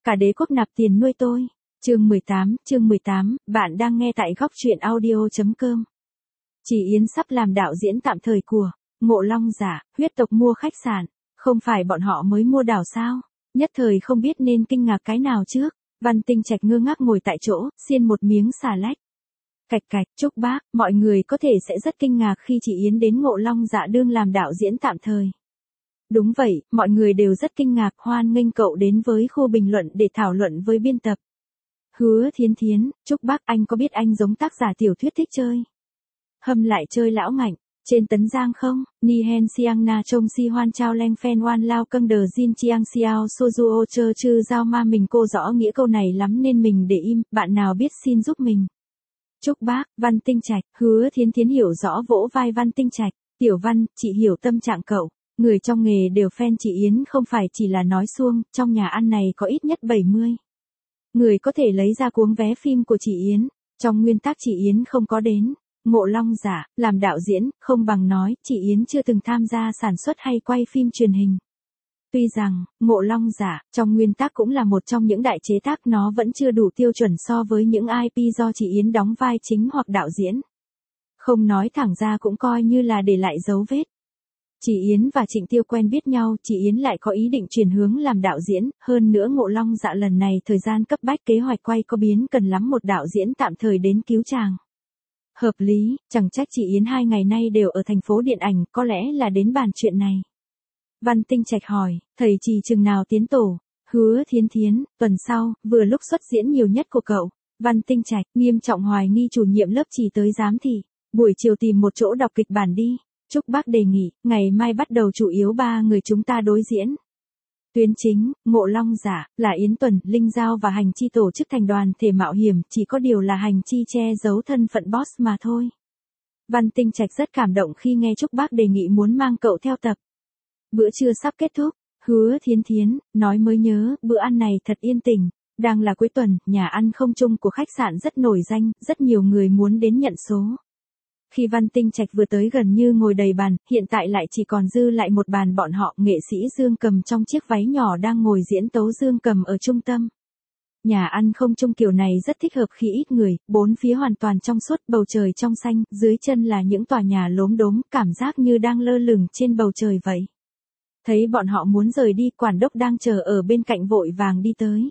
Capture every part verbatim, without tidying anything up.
Cả đế quốc nạp tiền nuôi tôi. Chương mười tám, chương mười tám, bạn đang nghe tại góc truyện audio chấm com. Chị Yến sắp làm đạo diễn tạm thời của Ngộ Long Giả, huyết tộc mua khách sạn, không phải bọn họ mới mua đảo sao? Nhất thời không biết nên kinh ngạc cái nào trước. Văn Tinh Trạch ngơ ngác ngồi tại chỗ, xiên một miếng xà lách. Cạch cạch, chúc bác, mọi người có thể sẽ rất kinh ngạc khi chị Yến đến Ngộ Long Dạ đương làm đạo diễn tạm thời. Đúng vậy, mọi người đều rất kinh ngạc, hoan nghênh cậu đến với khu bình luận để thảo luận với biên tập. Hứa Thiến Thiến, chúc bác, anh có biết anh giống tác giả tiểu thuyết thích chơi hâm lại chơi lão ngạnh trên tấn giang không? Ni hen siang na trông si hoan trao leng phen oan lao câng đờ jin chiang xiao soju o chơ chư giao ma mình cô rõ nghĩa câu này lắm nên mình để im, bạn nào biết xin giúp mình. Chúc bác, Văn Tinh Trạch, Hứa Thiến Thiến hiểu rõ vỗ vai Văn Tinh Trạch, Tiểu Văn, chị hiểu tâm trạng cậu. Người trong nghề đều fan chị Yến không phải chỉ là nói suông, trong nhà ăn này có ít nhất bảy mươi người có thể lấy ra cuống vé phim của chị Yến. Trong nguyên tắc chị Yến không có đến Ngộ Long Giả làm đạo diễn, không bằng nói chị Yến chưa từng tham gia sản xuất hay quay phim truyền hình. Tuy rằng, Ngộ Long Giả, trong nguyên tắc cũng là một trong những đại chế tác, nó vẫn chưa đủ tiêu chuẩn so với những i pê do chị Yến đóng vai chính hoặc đạo diễn. Không nói thẳng ra cũng coi như là để lại dấu vết. Chị Yến và Trịnh Tiêu quen biết nhau, chị Yến lại có ý định chuyển hướng làm đạo diễn, hơn nữa Ngộ Long Dạ lần này thời gian cấp bách kế hoạch quay có biến cần lắm một đạo diễn tạm thời đến cứu chàng. Hợp lý, chẳng trách chị Yến hai ngày nay đều ở thành phố điện ảnh, có lẽ là đến bàn chuyện này. Văn Tinh Trạch hỏi, thầy trì chừng nào tiến tổ? Hứa Thiến Thiến, tuần sau, vừa lúc xuất diễn nhiều nhất của cậu. Văn Tinh Trạch, nghiêm trọng hoài nghi chủ nhiệm lớp trì tới giám thị, buổi chiều tìm một chỗ đọc kịch bản đi. Chúc bác đề nghị, ngày mai bắt đầu chủ yếu ba người chúng ta đối diễn. Tuyến chính, Ngộ Long Giả, là Yến Tuần, Linh Giao và Hành Chi tổ chức thành đoàn thể mạo hiểm, chỉ có điều là Hành Chi che giấu thân phận boss mà thôi. Văn Tinh Trạch rất cảm động khi nghe Trúc bác đề nghị muốn mang cậu theo tập. Bữa trưa sắp kết thúc, Hứa Thiến Thiến, nói mới nhớ, bữa ăn này thật yên tĩnh. Đang là cuối tuần, nhà ăn không chung của khách sạn rất nổi danh, rất nhiều người muốn đến nhận số. Khi Văn Tinh Trạch vừa tới gần như ngồi đầy bàn, hiện tại lại chỉ còn dư lại một bàn bọn họ, nghệ sĩ Dương Cầm trong chiếc váy nhỏ đang ngồi diễn tấu Dương Cầm ở trung tâm. Nhà ăn không chung kiểu này rất thích hợp khi ít người, bốn phía hoàn toàn trong suốt, bầu trời trong xanh, dưới chân là những tòa nhà lốm đốm, cảm giác như đang lơ lửng trên bầu trời vậy. Thấy bọn họ muốn rời đi, quản đốc đang chờ ở bên cạnh vội vàng đi tới.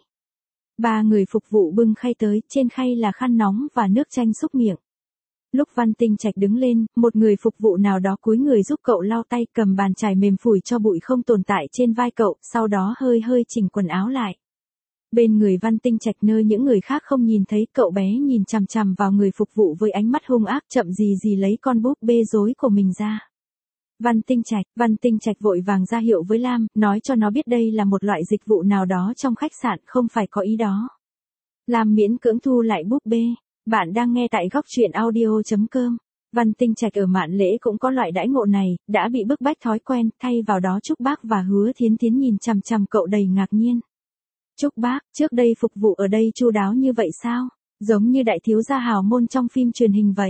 Ba người phục vụ bưng khay tới, trên khay là khăn nóng và nước chanh xúc miệng. Lúc Văn Tinh Trạch đứng lên, một người phục vụ nào đó cúi người giúp cậu lau tay, cầm bàn chải mềm phủi cho bụi không tồn tại trên vai cậu, sau đó hơi hơi chỉnh quần áo lại. Bên người Văn Tinh Trạch nơi những người khác không nhìn thấy, cậu bé nhìn chằm chằm vào người phục vụ với ánh mắt hung ác, chậm gì gì lấy con búp bê rối của mình ra. Văn Tinh Trạch, Văn Tinh Trạch vội vàng ra hiệu với Lam, nói cho nó biết đây là một loại dịch vụ nào đó trong khách sạn, không phải có ý đó. Lam miễn cưỡng thu lại búp bê. Bạn đang nghe tại góc truyện audio chấm com. Văn Tinh Trạch ở Mạn Lễ cũng có loại đãi ngộ này, đã bị bức bách thói quen, thay vào đó Trúc bác và Hứa Thiến Thiến nhìn chằm chằm cậu đầy ngạc nhiên. Trúc bác, trước đây phục vụ ở đây chu đáo như vậy sao? Giống như đại thiếu gia hào môn trong phim truyền hình vậy.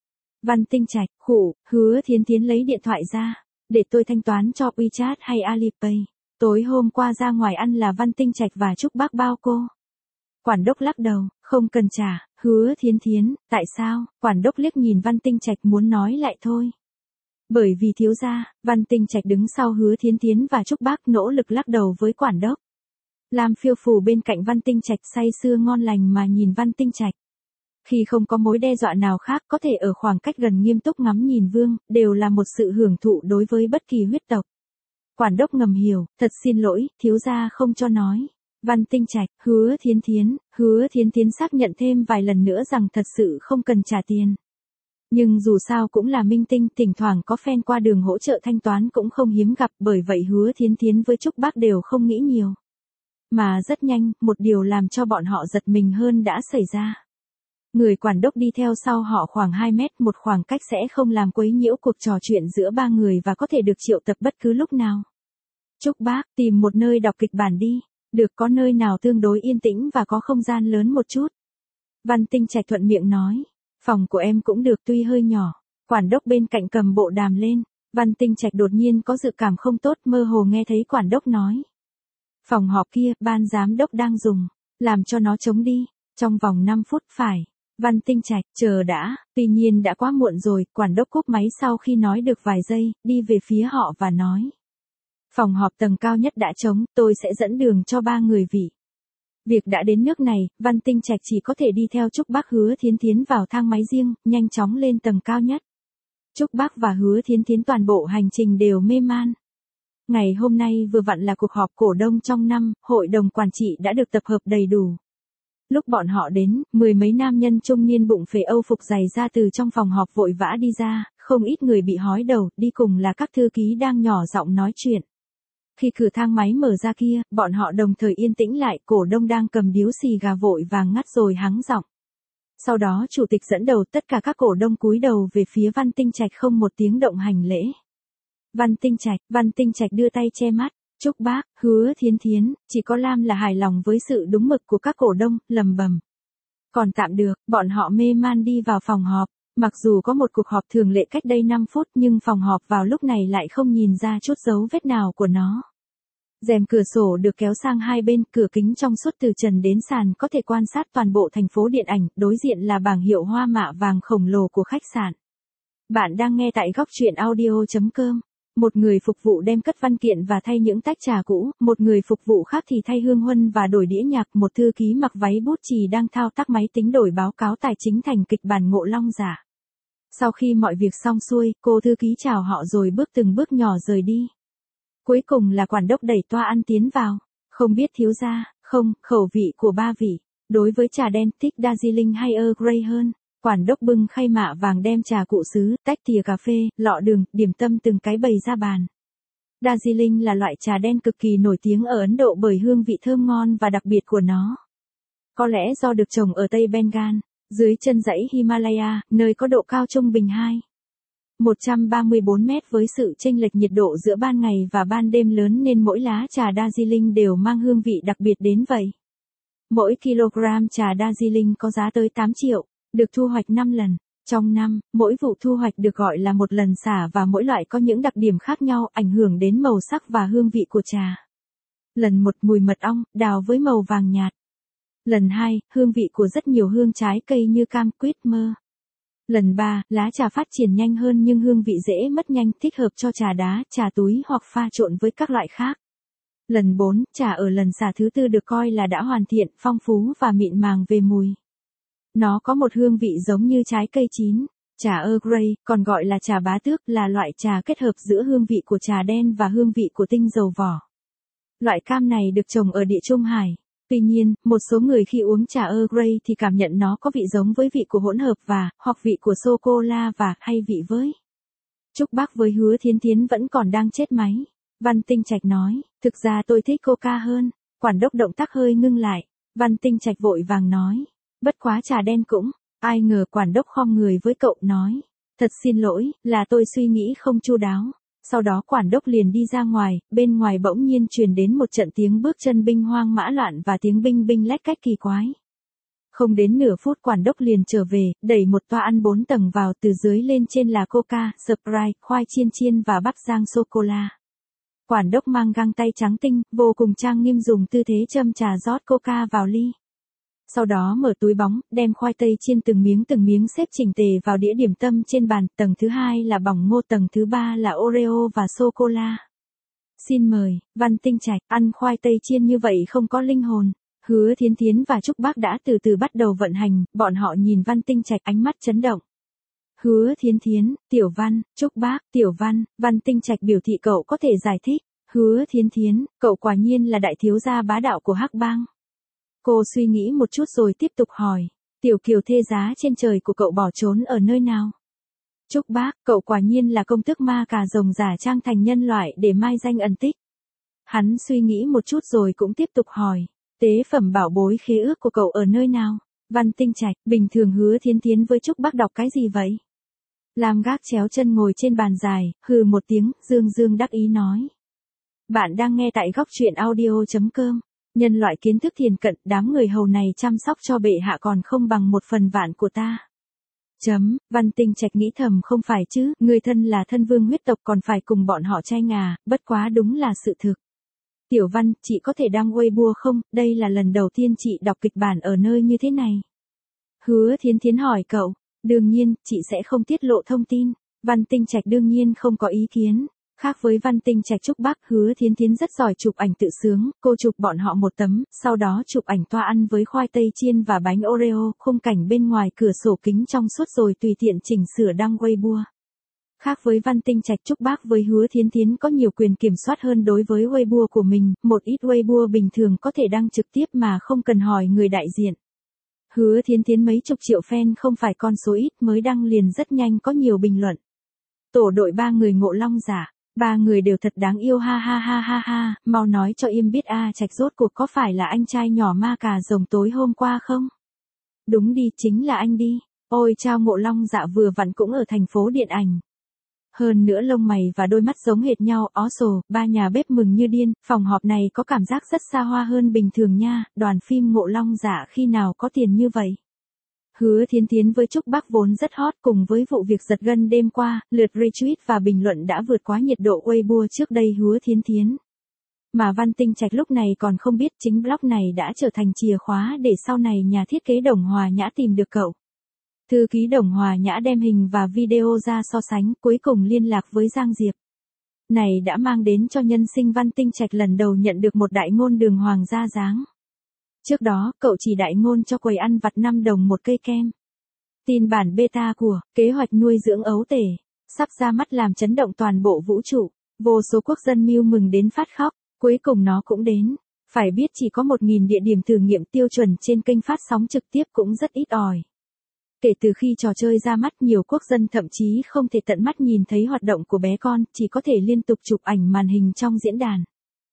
Văn Tinh Trạch, khụ, Hứa Thiến Thiến lấy điện thoại ra, để tôi thanh toán cho WeChat hay Alipay. Tối hôm qua ra ngoài ăn là Văn Tinh Trạch và Trúc bác bao cô. Quản đốc lắc đầu, không cần trả. Hứa Thiến Thiến, tại sao? Quản đốc liếc nhìn Văn Tinh Trạch muốn nói lại thôi. Bởi vì thiếu gia. Văn Tinh Trạch đứng sau Hứa Thiến Thiến và Trúc bác nỗ lực lắc đầu với quản đốc. Lam phiêu phù bên cạnh Văn Tinh Trạch say sưa ngon lành mà nhìn Văn Tinh Trạch. Khi không có mối đe dọa nào khác, có thể ở khoảng cách gần nghiêm túc ngắm nhìn Vương, đều là một sự hưởng thụ đối với bất kỳ huyết tộc. Quản đốc ngầm hiểu, thật xin lỗi, thiếu gia không cho nói. Văn Tinh Trạch, Hứa Thiến Thiến, Hứa Thiến Thiến xác nhận thêm vài lần nữa rằng thật sự không cần trả tiền. Nhưng dù sao cũng là minh tinh, thỉnh thoảng có fan qua đường hỗ trợ thanh toán cũng không hiếm gặp, bởi vậy Hứa Thiến Thiến với Trúc bác đều không nghĩ nhiều. Mà rất nhanh, một điều làm cho bọn họ giật mình hơn đã xảy ra. Người quản đốc đi theo sau họ khoảng hai mét, một khoảng cách sẽ không làm quấy nhiễu cuộc trò chuyện giữa ba người và có thể được triệu tập bất cứ lúc nào. Trúc bác, tìm một nơi đọc kịch bản đi. Được, có nơi nào tương đối yên tĩnh và có không gian lớn một chút. Văn Tinh Trạch thuận miệng nói. Phòng của em cũng được, tuy hơi nhỏ. Quản đốc bên cạnh cầm bộ đàm lên. Văn Tinh Trạch đột nhiên có dự cảm không tốt, mơ hồ nghe thấy quản đốc nói. Phòng họp kia, ban giám đốc đang dùng. Làm cho nó trống đi. Trong vòng năm phút phải. Văn Tinh Trạch, chờ đã, tuy nhiên đã quá muộn rồi, quản đốc cúp máy sau khi nói được vài giây, đi về phía họ và nói. Phòng họp tầng cao nhất đã trống, tôi sẽ dẫn đường cho ba người vị. Việc đã đến nước này, Văn Tinh Trạch chỉ có thể đi theo Trúc Bác Hứa Thiến Thiến vào thang máy riêng, nhanh chóng lên tầng cao nhất. Trúc Bác và Hứa Thiến Thiến toàn bộ hành trình đều mê man. Ngày hôm nay vừa vặn là cuộc họp cổ đông trong năm, hội đồng quản trị đã được tập hợp đầy đủ. Lúc bọn họ đến, mười mấy nam nhân trung niên bụng phệ Âu phục dày ra từ trong phòng họp vội vã đi ra, không ít người bị hói đầu, đi cùng là các thư ký đang nhỏ giọng nói chuyện. Khi cửa thang máy mở ra kia, bọn họ đồng thời yên tĩnh lại, cổ đông đang cầm điếu xì gà vội vàng ngắt rồi hắng giọng. Sau đó chủ tịch dẫn đầu tất cả các cổ đông cúi đầu về phía Văn Tinh Trạch không một tiếng động hành lễ. Văn Tinh Trạch, Văn Tinh Trạch đưa tay che mắt. Trúc Bác, Hứa Thiến Thiến, chỉ có Lam là hài lòng với sự đúng mực của các cổ đông, lầm bầm. Còn tạm được, bọn họ mê man đi vào phòng họp. Mặc dù có một cuộc họp thường lệ cách đây năm phút nhưng phòng họp vào lúc này lại không nhìn ra chút dấu vết nào của nó. Rèm cửa sổ được kéo sang hai bên, cửa kính trong suốt từ trần đến sàn có thể quan sát toàn bộ thành phố điện ảnh, đối diện là bảng hiệu hoa mạ vàng khổng lồ của khách sạn. Bạn đang nghe tại góc truyện audio chấm com. Một người phục vụ đem cất văn kiện và thay những tách trà cũ, một người phục vụ khác thì thay hương huân và đổi đĩa nhạc, một thư ký mặc váy bút chì đang thao tác máy tính đổi báo cáo tài chính thành kịch bản Ngộ Long Giả. Sau khi mọi việc xong xuôi, cô thư ký chào họ rồi bước từng bước nhỏ rời đi. Cuối cùng là quản đốc đẩy toa ăn tiến vào. Không biết thiếu gia, không, khẩu vị của ba vị. Đối với trà đen, thích Darjeeling hay Earl Grey hơn. Quản đốc bưng khay mạ vàng đem trà cụ sứ, tách thìa cà phê, lọ đường, điểm tâm từng cái bày ra bàn. Darjeeling là loại trà đen cực kỳ nổi tiếng ở Ấn Độ bởi hương vị thơm ngon và đặc biệt của nó. Có lẽ do được trồng ở Tây Bengal, dưới chân dãy Himalaya, nơi có độ cao trung bình hai phẩy một ba tư mét với sự chênh lệch nhiệt độ giữa ban ngày và ban đêm lớn nên mỗi lá trà Darjeeling đều mang hương vị đặc biệt đến vậy. Mỗi kg trà Darjeeling có giá tới tám triệu. Được thu hoạch năm lần. Trong năm, mỗi vụ thu hoạch được gọi là một lần xả và mỗi loại có những đặc điểm khác nhau ảnh hưởng đến màu sắc và hương vị của trà. Lần một mùi mật ong, đào với màu vàng nhạt. Lần hai, hương vị của rất nhiều hương trái cây như cam, quýt, mơ. Lần ba, lá trà phát triển nhanh hơn nhưng hương vị dễ mất nhanh, thích hợp cho trà đá, trà túi hoặc pha trộn với các loại khác. Lần bốn, trà ở lần xả thứ tư được coi là đã hoàn thiện, phong phú và mịn màng về mùi. Nó có một hương vị giống như trái cây chín. Trà Earl Grey, còn gọi là trà bá tước, là loại trà kết hợp giữa hương vị của trà đen và hương vị của tinh dầu vỏ. Loại cam này được trồng ở Địa Trung Hải. Tuy nhiên, một số người khi uống trà Earl Grey thì cảm nhận nó có vị giống với vị của hỗn hợp và, hoặc vị của sô-cô-la và, hay vị với. Trúc Bác với Hứa Thiến Thiến vẫn còn đang chết máy. Văn Tinh Trạch nói, thực ra tôi thích coca hơn. Quản đốc động tác hơi ngưng lại. Văn Tinh Trạch vội vàng nói. Bất quá trà đen cũng, ai ngờ quản đốc khom người với cậu nói. Thật xin lỗi, là tôi suy nghĩ không chu đáo. Sau đó quản đốc liền đi ra ngoài, bên ngoài bỗng nhiên truyền đến một trận tiếng bước chân binh hoang mã loạn và tiếng binh binh lách cách kỳ quái. Không đến nửa phút quản đốc liền trở về, đẩy một toa ăn bốn tầng vào, từ dưới lên trên là coca, Sprite, khoai chiên chiên và bắp rang sô-cô-la. Quản đốc mang găng tay trắng tinh, vô cùng trang nghiêm dùng tư thế châm trà rót coca vào ly. Sau đó mở túi bóng, đem khoai tây chiên từng miếng từng miếng xếp chỉnh tề vào đĩa điểm tâm trên bàn, tầng thứ hai là bỏng ngô, tầng thứ ba là Oreo và sô-cô-la. Xin mời, Văn Tinh Trạch, ăn khoai tây chiên như vậy không có linh hồn. Hứa Thiến Thiến và Trúc Bác đã từ từ bắt đầu vận hành, bọn họ nhìn Văn Tinh Trạch ánh mắt chấn động. Hứa Thiến Thiến, Tiểu Văn, Trúc Bác, Tiểu Văn, Văn Tinh Trạch biểu thị cậu có thể giải thích. Hứa Thiến Thiến, cậu quả nhiên là đại thiếu gia bá đạo của Hắc Bang. Cô suy nghĩ một chút rồi tiếp tục hỏi, tiểu kiều thê giá trên trời của cậu bỏ trốn ở nơi nào? Trúc Bác, cậu quả nhiên là công tước ma cà rồng giả trang thành nhân loại để mai danh ẩn tích. Hắn suy nghĩ một chút rồi cũng tiếp tục hỏi, tế phẩm bảo bối khế ước của cậu ở nơi nào? Văn Tinh Trạch, bình thường Hứa Thiến Thiến với Trúc Bác đọc cái gì vậy? Lam gác chéo chân ngồi trên bàn dài, hừ một tiếng, dương dương đắc ý nói. Bạn đang nghe tại góc truyện audio chấm com. Nhân loại kiến thức thiền cận, đám người hầu này chăm sóc cho bệ hạ còn không bằng một phần vạn của ta. Chấm, Văn Tinh Trạch nghĩ thầm không phải chứ, người thân là thân vương huyết tộc còn phải cùng bọn họ trai ngà, bất quá đúng là sự thực. Tiểu Văn, chị có thể đăng Weibo không? Đây là lần đầu tiên chị đọc kịch bản ở nơi như thế này. Hứa Thiến Thiến hỏi cậu. Đương nhiên, chị sẽ không tiết lộ thông tin. Văn Tinh Trạch đương nhiên không có ý kiến. Khác với Văn Tinh Trạch Trúc Bắc, Hứa Thiến Thiến rất giỏi chụp ảnh tự sướng, cô chụp bọn họ một tấm, sau đó chụp ảnh toa ăn với khoai tây chiên và bánh Oreo, khung cảnh bên ngoài cửa sổ kính trong suốt rồi tùy tiện chỉnh sửa đăng Weibo. Khác với Văn Tinh Trạch Trúc Bắc với Hứa Thiến Thiến có nhiều quyền kiểm soát hơn đối với Weibo của mình, một ít Weibo bình thường có thể đăng trực tiếp mà không cần hỏi người đại diện. Hứa Thiến Thiến mấy chục triệu fan không phải con số ít, mới đăng liền rất nhanh có nhiều bình luận. Tổ đội ba người Ngộ Long giả, ba người đều thật đáng yêu ha ha ha ha ha, mau nói cho im biết a Trạch rốt cuộc có phải là anh trai nhỏ ma cà rồng tối hôm qua không? Đúng đi, chính là anh đi. Ôi chao, Ngộ Long dạ vừa vặn cũng ở thành phố điện ảnh. Hơn nữa lông mày và đôi mắt giống hệt nhau, ó sồ, ba nhà bếp mừng như điên, phòng họp này có cảm giác rất xa hoa hơn bình thường nha, đoàn phim Ngộ Long dạ khi nào có tiền như vậy. Hứa Thiến Thiến với Trúc Bắc vốn rất hot, cùng với vụ việc giật gân đêm qua, lượt retweet và bình luận đã vượt quá nhiệt độ Weibo trước đây Hứa Thiến Thiến. Mà Văn Tinh Trạch lúc này còn không biết chính blog này đã trở thành chìa khóa để sau này nhà thiết kế Đồng Hòa Nhã tìm được cậu. Thư ký Đồng Hòa Nhã đem hình và video ra so sánh, cuối cùng liên lạc với Giang Diệp. Này đã mang đến cho nhân sinh Văn Tinh Trạch lần đầu nhận được một đại ngôn đường hoàng gia dáng. Trước đó, cậu chỉ đại ngôn cho quầy ăn vặt năm đồng một cây kem. Tin bản beta của kế hoạch nuôi dưỡng ấu tể sắp ra mắt làm chấn động toàn bộ vũ trụ, vô số quốc dân mưu mừng đến phát khóc, cuối cùng nó cũng đến. Phải biết chỉ có một nghìn địa điểm thử nghiệm tiêu chuẩn trên kênh phát sóng trực tiếp cũng rất ít ỏi. Kể từ khi trò chơi ra mắt, nhiều quốc dân thậm chí không thể tận mắt nhìn thấy hoạt động của bé con, chỉ có thể liên tục chụp ảnh màn hình trong diễn đàn.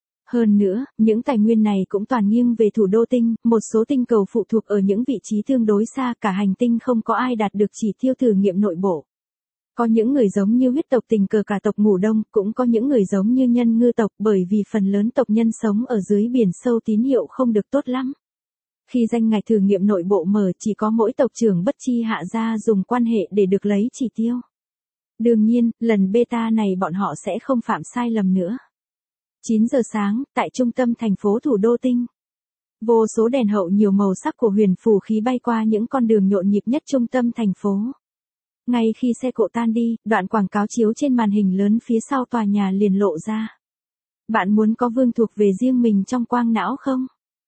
Hơn nữa, những tài nguyên này cũng toàn nghiêng về thủ đô tinh, một số tinh cầu phụ thuộc ở những vị trí tương đối xa, cả hành tinh không có ai đạt được chỉ tiêu thử nghiệm nội bộ. Có những người giống như huyết tộc tình cờ cả tộc ngủ đông, cũng có những người giống như nhân ngư tộc, bởi vì phần lớn tộc nhân sống ở dưới biển sâu tín hiệu không được tốt lắm. Khi danh ngạch thử nghiệm nội bộ mở, chỉ có mỗi tộc trưởng bất chi hạ gia dùng quan hệ để được lấy chỉ tiêu. Đương nhiên, lần beta này bọn họ sẽ không phạm sai lầm nữa. chín giờ sáng, tại trung tâm thành phố thủ đô tinh. Vô số đèn hậu nhiều màu sắc của huyền phù khí bay qua những con đường nhộn nhịp nhất trung tâm thành phố. Ngay khi xe cộ tan đi, đoạn quảng cáo chiếu trên màn hình lớn phía sau tòa nhà liền lộ ra. Bạn muốn có vương thuộc về riêng mình trong quang não không?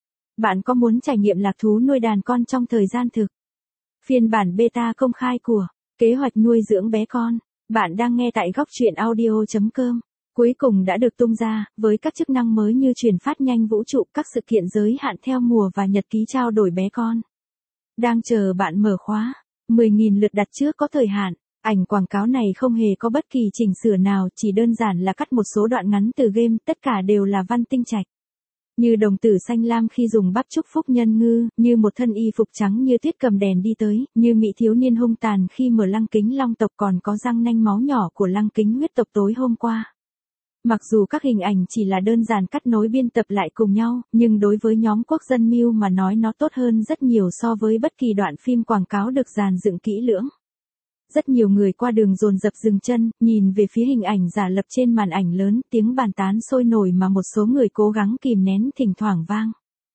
Bạn có muốn trải nghiệm lạc thú nuôi đàn con trong thời gian thực? Phiên bản beta công khai của kế hoạch nuôi dưỡng bé con, bạn đang nghe tại góc truyện audio chấm com. Cuối cùng đã được tung ra, với các chức năng mới như truyền phát nhanh vũ trụ, các sự kiện giới hạn theo mùa và nhật ký trao đổi bé con. Đang chờ bạn mở khóa, mười nghìn lượt đặt trước có thời hạn. Ảnh quảng cáo này không hề có bất kỳ chỉnh sửa nào, chỉ đơn giản là cắt một số đoạn ngắn từ game, tất cả đều là Văn Tinh Trạch. Như đồng tử xanh lam khi dùng bắp chúc phúc nhân ngư, như một thân y phục trắng như tuyết cầm đèn đi tới, như mỹ thiếu niên hung tàn khi mở lăng kính long tộc, còn có răng nanh máu nhỏ của lăng kính huyết tộc tối hôm qua. Mặc dù các hình ảnh chỉ là đơn giản cắt nối biên tập lại cùng nhau, nhưng đối với nhóm quốc dân mưu mà nói nó tốt hơn rất nhiều so với bất kỳ đoạn phim quảng cáo được dàn dựng kỹ lưỡng. Rất nhiều người qua đường dồn dập dừng chân, nhìn về phía hình ảnh giả lập trên màn ảnh lớn, tiếng bàn tán sôi nổi mà một số người cố gắng kìm nén thỉnh thoảng vang.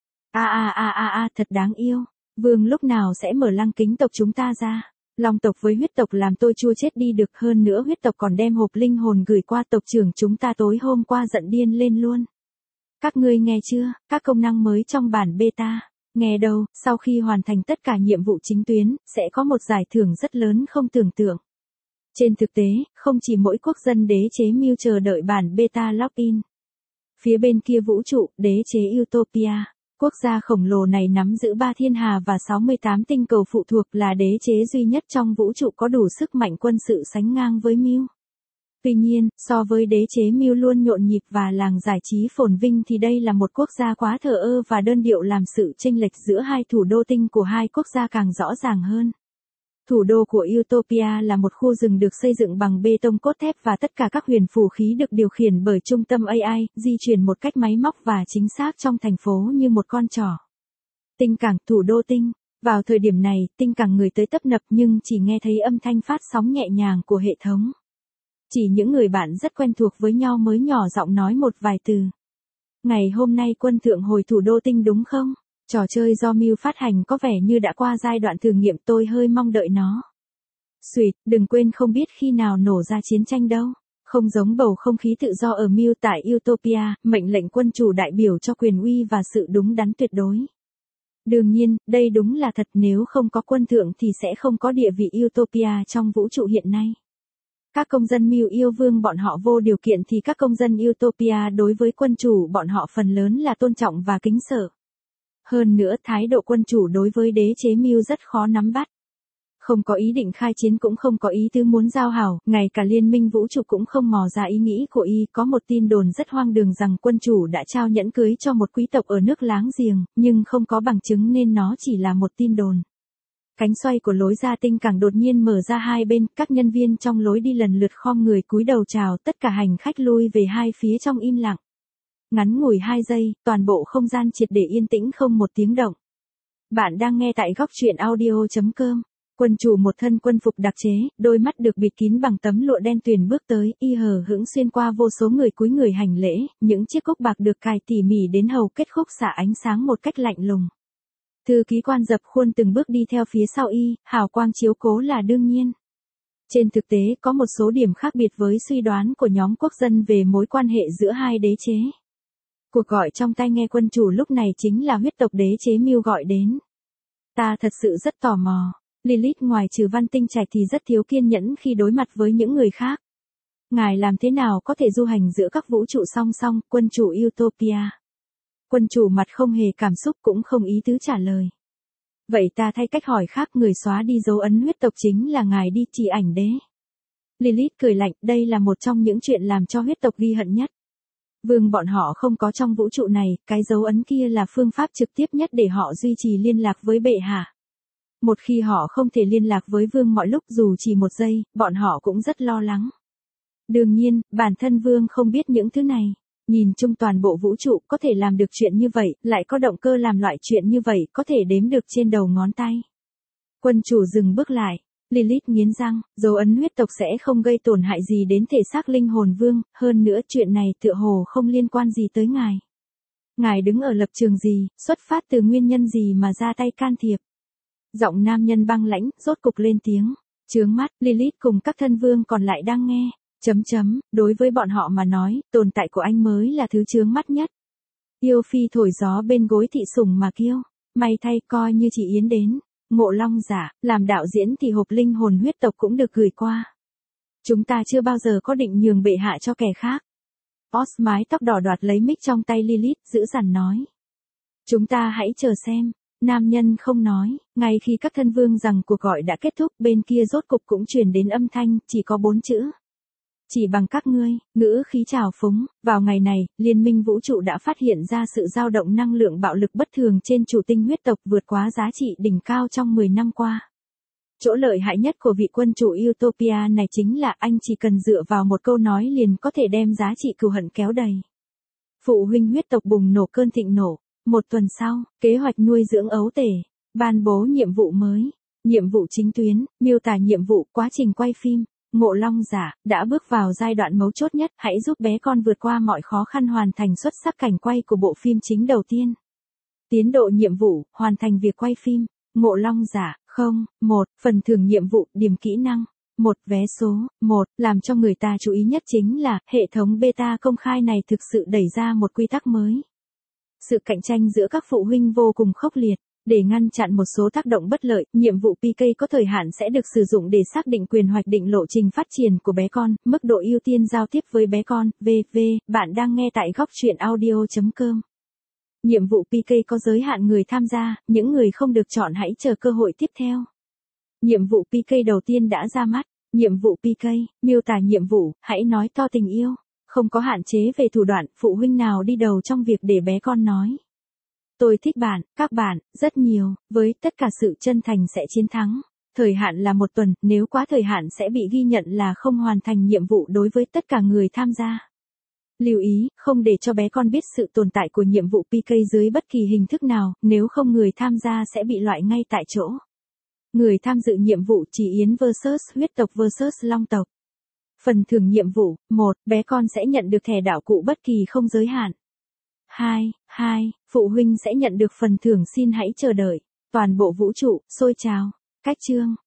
A a a a a, thật đáng yêu. Vương lúc nào sẽ mở lăng kính tộc chúng ta ra? Long tộc với huyết tộc làm tôi chua chết đi được, hơn nữa huyết tộc còn đem hộp linh hồn gửi qua tộc trưởng chúng ta tối hôm qua, giận điên lên luôn. Các ngươi nghe chưa, các công năng mới trong bản beta. Nghe đâu, sau khi hoàn thành tất cả nhiệm vụ chính tuyến, sẽ có một giải thưởng rất lớn không tưởng tượng. Trên thực tế, không chỉ mỗi quốc dân đế chế mưu chờ đợi bản beta login. Phía bên kia vũ trụ, đế chế Utopia, quốc gia khổng lồ này nắm giữ ba thiên hà và sáu mươi tám tinh cầu phụ thuộc, là đế chế duy nhất trong vũ trụ có đủ sức mạnh quân sự sánh ngang với mưu. Tuy nhiên, so với đế chế mưu luôn nhộn nhịp và làng giải trí phồn vinh thì đây là một quốc gia quá thờ ơ và đơn điệu, làm sự chênh lệch giữa hai thủ đô tinh của hai quốc gia càng rõ ràng hơn. Thủ đô của Utopia là một khu rừng được xây dựng bằng bê tông cốt thép và tất cả các huyền phù khí được điều khiển bởi trung tâm a i, di chuyển một cách máy móc và chính xác trong thành phố như một con trỏ. Tinh cảng, thủ đô tinh. Vào thời điểm này, tinh cảng người tới tấp nập nhưng chỉ nghe thấy âm thanh phát sóng nhẹ nhàng của hệ thống. Chỉ những người bạn rất quen thuộc với nhau mới nhỏ giọng nói một vài từ. Ngày hôm nay quân thượng hồi thủ đô tinh đúng không? Trò chơi do Mưu phát hành có vẻ như đã qua giai đoạn thử nghiệm, tôi hơi mong đợi nó. Xuyệt, đừng quên không biết khi nào nổ ra chiến tranh đâu. Không giống bầu không khí tự do ở Mưu tại Utopia, mệnh lệnh quân chủ đại biểu cho quyền uy và sự đúng đắn tuyệt đối. Đương nhiên, đây đúng là thật, nếu không có quân thượng thì sẽ không có địa vị Utopia trong vũ trụ hiện nay. Các công dân Mưu yêu vương bọn họ vô điều kiện thì các công dân Utopia đối với quân chủ bọn họ phần lớn là tôn trọng và kính sợ. Hơn nữa thái độ quân chủ đối với đế chế Mưu rất khó nắm bắt. Không có ý định khai chiến, cũng không có ý tứ muốn giao hảo, ngay cả liên minh vũ trụ cũng không mò ra ý nghĩ của y. Có một tin đồn rất hoang đường rằng quân chủ đã trao nhẫn cưới cho một quý tộc ở nước láng giềng, nhưng không có bằng chứng nên nó chỉ là một tin đồn. Cánh xoay của lối ra tinh càng đột nhiên mở ra hai bên, các nhân viên trong lối đi lần lượt khom người cúi đầu chào, tất cả hành khách lui về hai phía trong im lặng. Ngắn ngủi hai giây, toàn bộ không gian triệt để yên tĩnh không một tiếng động. Bạn đang nghe tại góc truyện audio chấm com. Quân chủ một thân quân phục đặc chế, đôi mắt được bịt kín bằng tấm lụa đen tuyền bước tới, y hờ hững xuyên qua vô số người cúi người hành lễ, những chiếc cúc bạc được cài tỉ mỉ đến hầu kết khúc xả ánh sáng một cách lạnh lùng. Thư ký quan dập khuôn từng bước đi theo phía sau y, hào quang chiếu cố là đương nhiên. Trên thực tế có một số điểm khác biệt với suy đoán của nhóm quốc dân về mối quan hệ giữa hai đế chế. Cuộc gọi trong tai nghe quân chủ lúc này chính là huyết tộc đế chế Mưu gọi đến. Ta thật sự rất tò mò. Lilith ngoài trừ Văn Tinh Trạch thì rất thiếu kiên nhẫn khi đối mặt với những người khác. Ngài làm thế nào có thể du hành giữa các vũ trụ song song? Quân chủ Utopia. Quân chủ mặt không hề cảm xúc cũng không ý tứ trả lời. Vậy ta thay cách hỏi khác, người xóa đi dấu ấn huyết tộc chính là ngài đi, chỉ ảnh đế. Lilith cười lạnh, đây là một trong những chuyện làm cho huyết tộc ghi hận nhất. Vương bọn họ không có trong vũ trụ này, cái dấu ấn kia là phương pháp trực tiếp nhất để họ duy trì liên lạc với bệ hạ. Một khi họ không thể liên lạc với vương mọi lúc dù chỉ một giây, bọn họ cũng rất lo lắng. Đương nhiên, bản thân vương không biết những thứ này. Nhìn chung toàn bộ vũ trụ có thể làm được chuyện như vậy, lại có động cơ làm loại chuyện như vậy, có thể đếm được trên đầu ngón tay. Quân chủ dừng bước lại. Lilith nghiến răng, dấu ấn huyết tộc sẽ không gây tổn hại gì đến thể xác linh hồn vương, hơn nữa chuyện này tựa hồ không liên quan gì tới ngài. Ngài đứng ở lập trường gì, xuất phát từ nguyên nhân gì mà ra tay can thiệp? Giọng nam nhân băng lãnh, rốt cục lên tiếng. Chướng mắt, Lilith cùng các thân vương còn lại đang nghe. Chấm chấm, đối với bọn họ mà nói, tồn tại của anh mới là thứ chướng mắt nhất. Yêu phi thổi gió bên gối thị sủng mà kêu. May thay, coi như chị Yến đến. Ngộ Long giả, làm đạo diễn thì hộp linh hồn huyết tộc cũng được gửi qua. Chúng ta chưa bao giờ có định nhường bệ hạ cho kẻ khác. Oz mái tóc đỏ đoạt lấy mic trong tay Lilith, giữ dằn nói. Chúng ta hãy chờ xem. Nam nhân không nói, ngay khi các thân vương rằng cuộc gọi đã kết thúc, bên kia rốt cục cũng truyền đến âm thanh, chỉ có bốn chữ. Chỉ bằng các ngươi, ngữ khí trào phúng. Vào ngày này, Liên minh vũ trụ đã phát hiện ra sự dao động năng lượng bạo lực bất thường trên chủ tinh huyết tộc vượt quá giá trị đỉnh cao trong mười năm qua. Chỗ lợi hại nhất của vị quân chủ Utopia này chính là anh chỉ cần dựa vào một câu nói liền có thể đem giá trị cừu hận kéo đầy. Phụ huynh huyết tộc bùng nổ cơn thịnh nộ. Một tuần sau, kế hoạch nuôi dưỡng ấu tể, ban bố nhiệm vụ mới, nhiệm vụ chính tuyến, miêu tả nhiệm vụ, quá trình quay phim. Ngộ Long giả, đã bước vào giai đoạn mấu chốt nhất, hãy giúp bé con vượt qua mọi khó khăn hoàn thành xuất sắc cảnh quay của bộ phim chính đầu tiên. Tiến độ nhiệm vụ, hoàn thành việc quay phim. Ngộ Long giả, không, một, phần thưởng nhiệm vụ, điểm kỹ năng. Một, vé số, một, làm cho người ta chú ý nhất chính là, hệ thống beta công khai này thực sự đẩy ra một quy tắc mới. Sự cạnh tranh giữa các phụ huynh vô cùng khốc liệt. Để ngăn chặn một số tác động bất lợi, nhiệm vụ pê ca có thời hạn sẽ được sử dụng để xác định quyền hoạch định lộ trình phát triển của bé con, mức độ ưu tiên giao tiếp với bé con, vân vân. Bạn đang nghe tại góc truyện audio chấm com. Nhiệm vụ pê ca có giới hạn người tham gia, những người không được chọn hãy chờ cơ hội tiếp theo. Nhiệm vụ pê ca đầu tiên đã ra mắt. Nhiệm vụ pê ca, miêu tả nhiệm vụ, hãy nói to tình yêu. Không có hạn chế về thủ đoạn, phụ huynh nào đi đầu trong việc để bé con nói. Tôi thích bạn, các bạn, rất nhiều, với tất cả sự chân thành sẽ chiến thắng. Thời hạn là một tuần, nếu quá thời hạn sẽ bị ghi nhận là không hoàn thành nhiệm vụ đối với tất cả người tham gia. Lưu ý, không để cho bé con biết sự tồn tại của nhiệm vụ pê ca dưới bất kỳ hình thức nào, nếu không người tham gia sẽ bị loại ngay tại chỗ. Người tham dự nhiệm vụ chỉ Yến versus huyết tộc versus Long tộc. Phần thưởng nhiệm vụ, một, bé con sẽ nhận được thẻ đạo cụ bất kỳ không giới hạn. hai, hai, phụ huynh sẽ nhận được phần thưởng xin hãy chờ đợi. Toàn bộ vũ trụ, sôi trào. Cách chương.